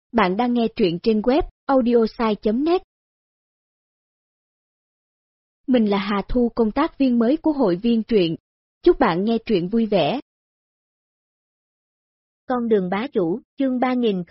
Bạn đang nghe truyện trên web audiosai.net. Mình là Hà Thu, công tác viên mới của hội viên truyện. Chúc bạn nghe truyện vui vẻ. Con đường bá chủ, chương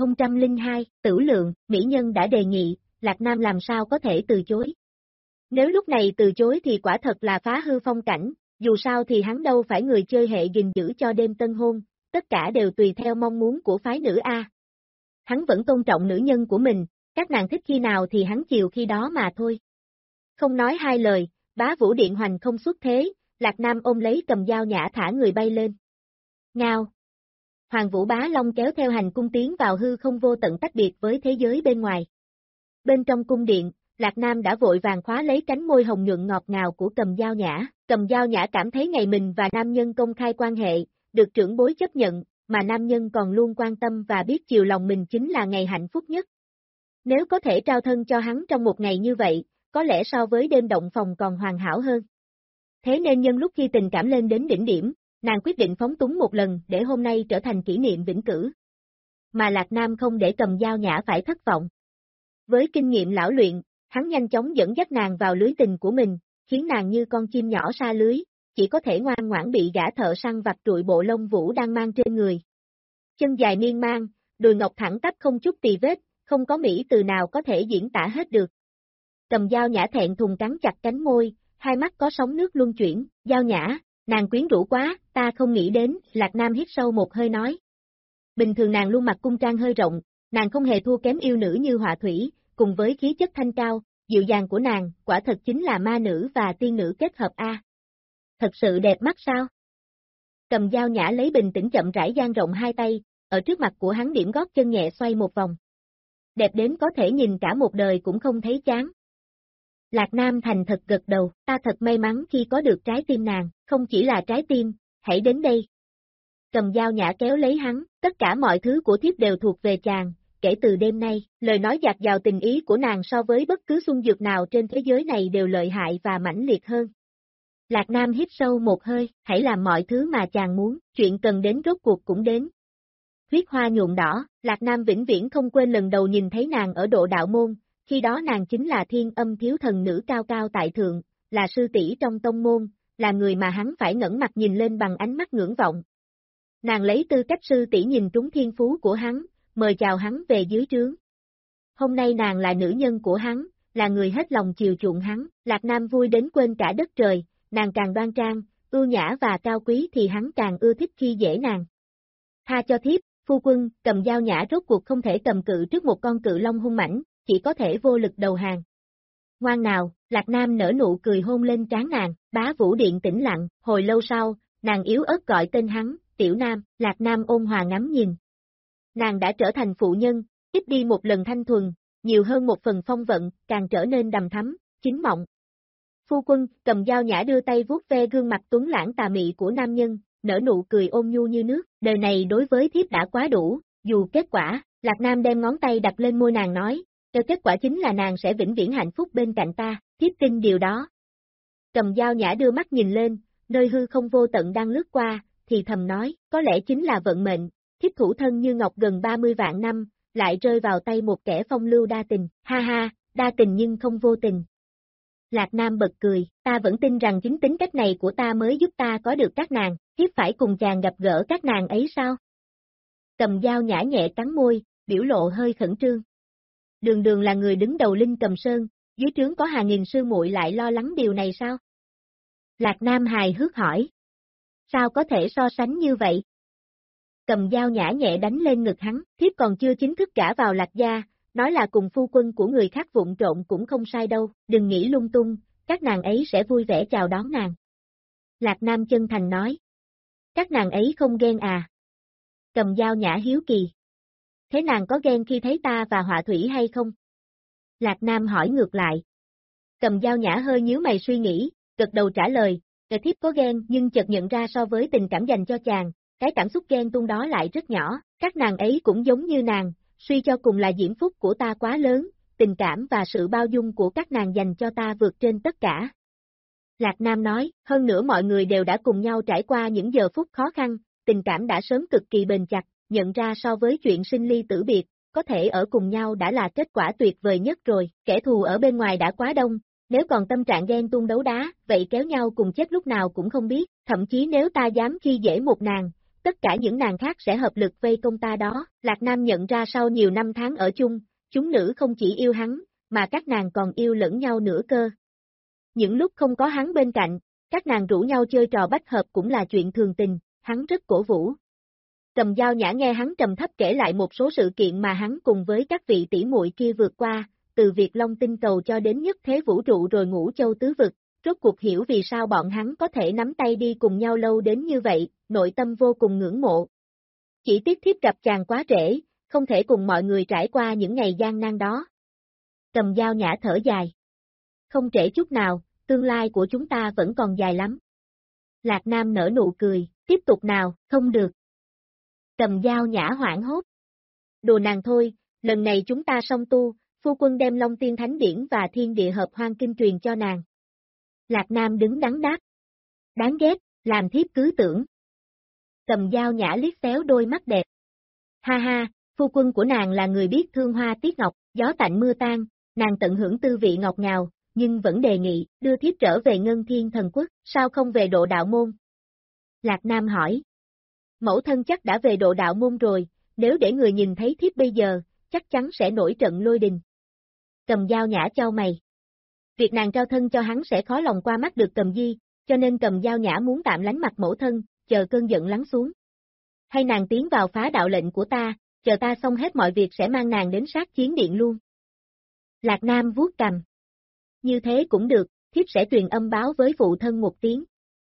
3002, Tử Lượng, mỹ nhân đã đề nghị, Lạc Nam làm sao có thể từ chối. Nếu lúc này từ chối thì quả thật là phá hư phong cảnh, dù sao thì hắn đâu phải người chơi hệ gìn giữ cho đêm tân hôn, tất cả đều tùy theo mong muốn của phái nữ A. Hắn vẫn tôn trọng nữ nhân của mình, các nàng thích khi nào thì hắn chiều khi đó mà thôi. Không nói hai lời, Bá Vũ Điện hoành không xuất thế, Lạc Nam ôm lấy cầm dao nhã thả người bay lên. Ngao! Hoàng Vũ Bá Long kéo theo hành cung tiến vào hư không vô tận tách biệt với thế giới bên ngoài. Bên trong cung điện, Lạc Nam đã vội vàng khóa lấy cánh môi hồng nhuận ngọt ngào của cầm dao nhã. Cầm dao nhã cảm thấy ngày mình và nam nhân công khai quan hệ, được trưởng bối chấp nhận, mà nam nhân còn luôn quan tâm và biết chiều lòng mình chính là ngày hạnh phúc nhất. Nếu có thể trao thân cho hắn trong một ngày như vậy, có lẽ so với đêm động phòng còn hoàn hảo hơn. Thế nên nhân lúc khi tình cảm lên đến đỉnh điểm, nàng quyết định phóng túng một lần để hôm nay trở thành kỷ niệm vĩnh cửu. Mà Lạc Nam không để cầm dao nhã phải thất vọng. Với kinh nghiệm lão luyện, hắn nhanh chóng dẫn dắt nàng vào lưới tình của mình, khiến nàng như con chim nhỏ sa lưới, chỉ có thể ngoan ngoãn bị gã thợ săn vặt trụi bộ lông vũ đang mang trên người. Chân dài miên man, đùi ngọc thẳng tắp không chút tì vết, không có mỹ từ nào có thể diễn tả hết được. Cầm dao nhã thẹn thùng cắn chặt cánh môi, hai mắt có sóng nước luân chuyển, dao nhã, nàng quyến rũ quá, ta không nghĩ đến, Lạc Nam hít sâu một hơi nói. Bình thường nàng luôn mặc cung trang hơi rộng, nàng không hề thua kém yêu nữ như họa thủy, cùng với khí chất thanh cao, dịu dàng của nàng, quả thật chính là ma nữ và tiên nữ kết hợp A. Thật sự đẹp mắt sao? Cầm dao nhã lấy bình tĩnh chậm rãi dang rộng hai tay, ở trước mặt của hắn điểm gót chân nhẹ xoay một vòng. Đẹp đến có thể nhìn cả một đời cũng không thấy chán. Lạc Nam thành thật gật đầu, ta thật may mắn khi có được trái tim nàng, không chỉ là trái tim, hãy đến đây. Cầm dao nhã kéo lấy hắn, tất cả mọi thứ của thiếp đều thuộc về chàng, kể từ đêm nay, lời nói dạt dào tình ý của nàng so với bất cứ xuân dược nào trên thế giới này đều lợi hại và mãnh liệt hơn. Lạc Nam hít sâu một hơi, hãy làm mọi thứ mà chàng muốn, chuyện cần đến rốt cuộc cũng đến. Huyết hoa nhuộm đỏ, Lạc Nam vĩnh viễn không quên lần đầu nhìn thấy nàng ở độ đạo môn, khi đó nàng chính là thiên âm thiếu thần nữ cao cao tại thượng, là sư tỷ trong tông môn, là người mà hắn phải ngẩng mặt nhìn lên bằng ánh mắt ngưỡng vọng. Nàng lấy tư cách sư tỷ nhìn trúng thiên phú của hắn, mời chào hắn về dưới trướng. Hôm nay nàng là nữ nhân của hắn, là người hết lòng chiều chuộng hắn, Lạc Nam vui đến quên cả đất trời, nàng càng đoan trang, ưu nhã và cao quý thì hắn càng ưa thích khi dễ nàng. Tha cho thiếp, phu quân, cầm dao nhã rốt cuộc không thể cầm cự trước một con cự long hung mãnh, chỉ có thể vô lực đầu hàng. Ngoan nào, Lạc Nam nở nụ cười hôn lên trán nàng, Bá Vũ Điện tĩnh lặng, hồi lâu sau, nàng yếu ớt gọi tên hắn, Tiểu Nam, Lạc Nam ôn hòa ngắm nhìn. Nàng đã trở thành phụ nhân, ít đi một lần thanh thuần, nhiều hơn một phần phong vận, càng trở nên đầm thắm, chính mộng. Phu quân, cầm dao nhã đưa tay vuốt ve gương mặt tuấn lãng tà mị của nam nhân, nở nụ cười ôn nhu như nước, đời này đối với thiếp đã quá đủ, dù kết quả, Lạc Nam đem ngón tay đặt lên môi nàng nói, kết quả chính là nàng sẽ vĩnh viễn hạnh phúc bên cạnh ta, thiếp tin điều đó. Cầm dao nhã đưa mắt nhìn lên, nơi hư không vô tận đang lướt qua, thì thầm nói, có lẽ chính là vận mệnh, thiếp thủ thân như ngọc gần 30 vạn năm, lại rơi vào tay một kẻ phong lưu đa tình, ha ha, đa tình nhưng không vô tình. Lạc Nam bật cười, ta vẫn tin rằng chính tính cách này của ta mới giúp ta có được các nàng, thiếp phải cùng chàng gặp gỡ các nàng ấy sao? Cầm dao nhã nhẹ cắn môi, biểu lộ hơi khẩn trương. Đường đường là người đứng đầu Linh Cầm Sơn, dưới trướng có hàng nghìn sư muội lại lo lắng điều này sao? Lạc Nam hài hước hỏi. Sao có thể so sánh như vậy? Cầm dao nhã nhẹ đánh lên ngực hắn, thiếp còn chưa chính thức gả vào Lạc gia, nói là cùng phu quân của người khác vụng trộn cũng không sai đâu, đừng nghĩ lung tung, các nàng ấy sẽ vui vẻ chào đón nàng. Lạc Nam chân thành nói. Các nàng ấy không ghen à? Cầm dao nhã hiếu kỳ. Thế nàng có ghen khi thấy ta và họa thủy hay không? Lạc Nam hỏi ngược lại. Cầm dao nhã hơi nhíu mày suy nghĩ, gật đầu trả lời, thiếp có ghen nhưng chợt nhận ra so với tình cảm dành cho chàng, cái cảm xúc ghen tuông đó lại rất nhỏ, các nàng ấy cũng giống như nàng, suy cho cùng là diễm phúc của ta quá lớn, tình cảm và sự bao dung của các nàng dành cho ta vượt trên tất cả. Lạc Nam nói, hơn nữa mọi người đều đã cùng nhau trải qua những giờ phút khó khăn, tình cảm đã sớm cực kỳ bền chặt, nhận ra so với chuyện sinh ly tử biệt, có thể ở cùng nhau đã là kết quả tuyệt vời nhất rồi, kẻ thù ở bên ngoài đã quá đông, nếu còn tâm trạng ghen tuông đấu đá, vậy kéo nhau cùng chết lúc nào cũng không biết, thậm chí nếu ta dám khi dễ một nàng, tất cả những nàng khác sẽ hợp lực vây công ta đó. Lạc Nam nhận ra sau nhiều năm tháng ở chung, chúng nữ không chỉ yêu hắn, mà các nàng còn yêu lẫn nhau nữa cơ. Những lúc không có hắn bên cạnh, các nàng rủ nhau chơi trò bách hợp cũng là chuyện thường tình, hắn rất cổ vũ. Cầm Dao Nhã nghe hắn trầm thấp kể lại một số sự kiện mà hắn cùng với các vị tỷ muội kia vượt qua, từ việc Long Tinh Cầu cho đến nhất thế vũ trụ rồi Ngũ Châu Tứ Vực, rốt cuộc hiểu vì sao bọn hắn có thể nắm tay đi cùng nhau lâu đến như vậy, nội tâm vô cùng ngưỡng mộ. Chỉ tiếc thiếp gặp chàng quá trễ, không thể cùng mọi người trải qua những ngày gian nan đó. Cầm Dao Nhã thở dài. Không trễ chút nào, tương lai của chúng ta vẫn còn dài lắm. Lạc Nam nở nụ cười, tiếp tục nào, không được. Cầm Dao Nhã hoảng hốt. Đồ nàng thôi, lần này chúng ta song tu, phu quân đem Long Tiên Thánh Điển và Thiên Địa Hợp Hoang Kinh truyền cho nàng. Lạc Nam đứng đắn đáp. Đáng ghét, làm thiếp cứ tưởng. Cầm Dao Nhã liếc xéo đôi mắt đẹp. Ha ha, phu quân của nàng là người biết thương hoa tiết ngọc, gió tạnh mưa tan, nàng tận hưởng tư vị ngọt ngào, nhưng vẫn đề nghị, đưa thiếp trở về Ngân Thiên Thần Quốc, sao không về Độ Đạo Môn? Lạc Nam hỏi. Mẫu thân chắc đã về Độ Đạo Môn rồi, nếu để người nhìn thấy thiếp bây giờ, chắc chắn sẽ nổi trận lôi đình. Cầm Dao Nhã chau mày. Việc nàng trao thân cho hắn sẽ khó lòng qua mắt được Cầm Di, cho nên Cầm Dao Nhã muốn tạm lánh mặt mẫu thân, chờ cơn giận lắng xuống. Hay nàng tiến vào phá đạo lệnh của ta, chờ ta xong hết mọi việc sẽ mang nàng đến sát chiến điện luôn. Lạc Nam vuốt cằm. Như thế cũng được, thiếp sẽ truyền âm báo với phụ thân một tiếng.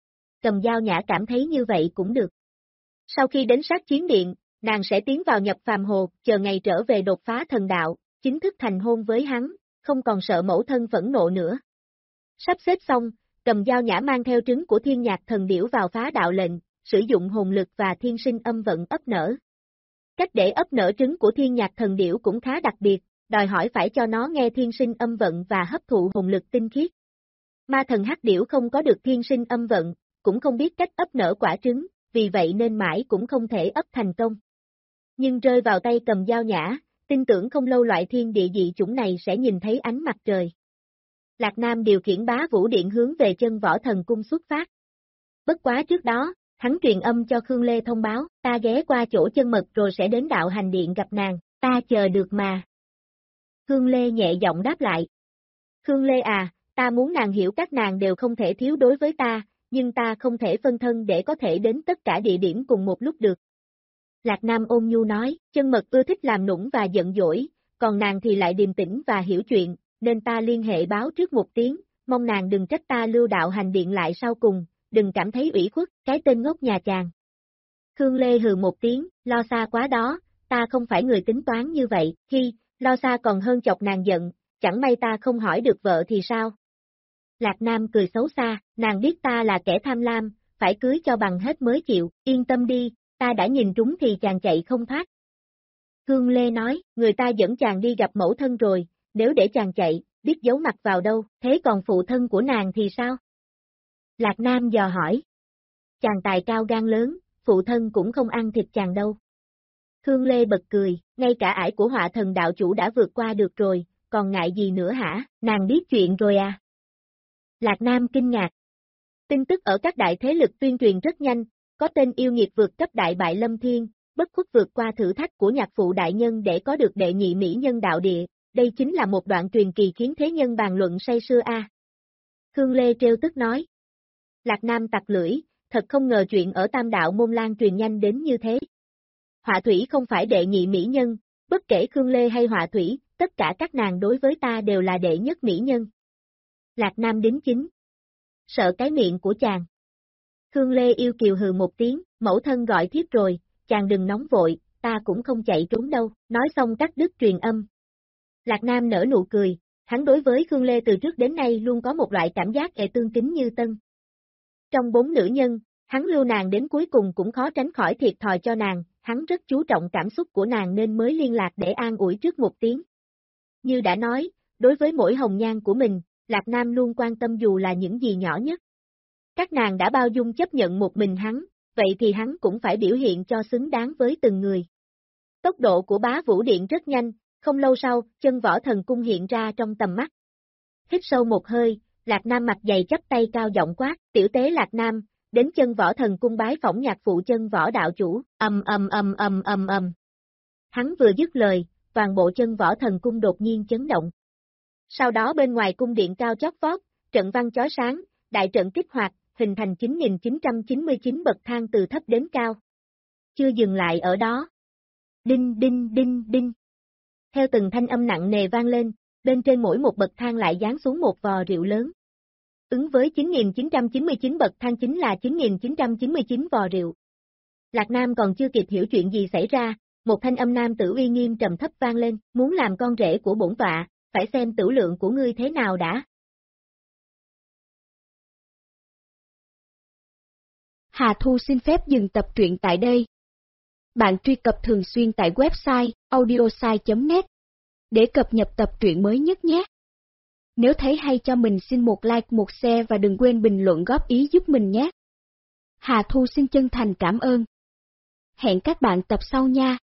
Cầm Dao Nhã cảm thấy như vậy cũng được. Sau khi đến sát chiến điện, nàng sẽ tiến vào nhập phàm hồ, chờ ngày trở về đột phá thần đạo, chính thức thành hôn với hắn, không còn sợ mẫu thân phẫn nộ nữa. Sắp xếp xong, Cầm Dao Nhã mang theo trứng của thiên nhạc thần điểu vào phá đạo lệnh, sử dụng hồn lực và thiên sinh âm vận ấp nở. Cách để ấp nở trứng của thiên nhạc thần điểu cũng khá đặc biệt, đòi hỏi phải cho nó nghe thiên sinh âm vận và hấp thụ hồn lực tinh khiết. Ma thần hắc điểu không có được thiên sinh âm vận, cũng không biết cách ấp nở quả trứng, vì vậy nên mãi cũng không thể ấp thành công. Nhưng rơi vào tay Cầm Dao Nhã, tin tưởng không lâu loại thiên địa dị chủng này sẽ nhìn thấy ánh mặt trời. Lạc Nam điều khiển Bá Vũ Điện hướng về Chân Võ Thần Cung xuất phát. Bất quá trước đó, hắn truyền âm cho Khương Lê thông báo, ta ghé qua chỗ Chân Mật rồi sẽ đến đạo hành điện gặp nàng, ta chờ được mà. Khương Lê nhẹ giọng đáp lại. Khương Lê à, ta muốn nàng hiểu các nàng đều không thể thiếu đối với ta, nhưng ta không thể phân thân để có thể đến tất cả địa điểm cùng một lúc được. Lạc Nam ôn nhu nói, Chân Mật ưa thích làm nũng và giận dỗi, còn nàng thì lại điềm tĩnh và hiểu chuyện, nên ta liên hệ báo trước một tiếng, mong nàng đừng trách ta lưu đạo hành điện lại sau cùng, đừng cảm thấy ủy khuất, cái tên ngốc nhà chàng. Khương Lê hừ một tiếng, lo xa quá đó, ta không phải người tính toán như vậy, khi, lo xa còn hơn chọc nàng giận, chẳng may ta không hỏi được vợ thì sao? Lạc Nam cười xấu xa, nàng biết ta là kẻ tham lam, phải cưới cho bằng hết mới chịu, yên tâm đi, ta đã nhìn trúng thì chàng chạy không thoát. Khương Lê nói, người ta dẫn chàng đi gặp mẫu thân rồi, nếu để chàng chạy, biết giấu mặt vào đâu, thế còn phụ thân của nàng thì sao? Lạc Nam dò hỏi. Chàng tài cao gan lớn, phụ thân cũng không ăn thịt chàng đâu. Khương Lê bật cười, ngay cả ải của Họa Thần đạo chủ đã vượt qua được rồi, còn ngại gì nữa hả, nàng biết chuyện rồi à? Lạc Nam kinh ngạc. Tin tức ở các đại thế lực tuyên truyền rất nhanh, có tên yêu nghiệt vượt cấp đại bại Lâm Thiên, bất khuất vượt qua thử thách của nhạc phụ đại nhân để có được đệ nhị mỹ nhân đạo địa, đây chính là một đoạn truyền kỳ khiến thế nhân bàn luận say sưa a. Khương Lê trêu tức nói. Lạc Nam tặc lưỡi, thật không ngờ chuyện ở Tam Đạo Môn lan truyền nhanh đến như thế. Họa Thủy không phải đệ nhị mỹ nhân, bất kể Khương Lê hay Họa Thủy, tất cả các nàng đối với ta đều là đệ nhất mỹ nhân. Lạc Nam đính chính. Sợ cái miệng của chàng. Khương Lê yêu kiều hừ một tiếng, mẫu thân gọi thiếp rồi, chàng đừng nóng vội, ta cũng không chạy trốn đâu, nói xong cắt đứt truyền âm. Lạc Nam nở nụ cười, hắn đối với Khương Lê từ trước đến nay luôn có một loại cảm giác tương kính như tân. Trong 4 nữ nhân, hắn lưu nàng đến cuối cùng cũng khó tránh khỏi thiệt thòi cho nàng, hắn rất chú trọng cảm xúc của nàng nên mới liên lạc để an ủi trước một tiếng. Như đã nói, đối với mỗi hồng nhan của mình, Lạc Nam luôn quan tâm dù là những gì nhỏ nhất. Các nàng đã bao dung chấp nhận một mình hắn, vậy thì hắn cũng phải biểu hiện cho xứng đáng với từng người. Tốc độ của Bá Vũ Điện rất nhanh, không lâu sau, Chân Võ Thần Cung hiện ra trong tầm mắt. Hít sâu một hơi, Lạc Nam mặt dày chắp tay cao giọng quát, tiểu tế Lạc Nam, đến Chân Võ Thần Cung bái phỏng nhạc phụ Chân Võ đạo chủ, ầm. Hắn vừa dứt lời, toàn bộ Chân Võ Thần Cung đột nhiên chấn động. Sau đó bên ngoài cung điện cao chót vót, trận văn chói sáng, đại trận kích hoạt, hình thành 9999 bậc thang từ thấp đến cao. Chưa dừng lại ở đó. Đinh đinh đinh đinh. Theo từng thanh âm nặng nề vang lên, bên trên mỗi một bậc thang lại giáng xuống một vò rượu lớn. Ứng với 9999 bậc thang chính là 9999 vò rượu. Lạc Nam còn chưa kịp hiểu chuyện gì xảy ra, một thanh âm nam tử uy nghiêm trầm thấp vang lên, muốn làm con rể của bổn tọa, phải xem tửu lượng của ngươi thế nào đã. Hà Thu xin phép dừng tập truyện tại đây. Bạn truy cập thường xuyên tại website audiosai.net để cập nhật tập truyện mới nhất nhé. Nếu thấy hay cho mình xin một like, một share và đừng quên bình luận góp ý giúp mình nhé. Hà Thu xin chân thành cảm ơn. Hẹn các bạn tập sau nha.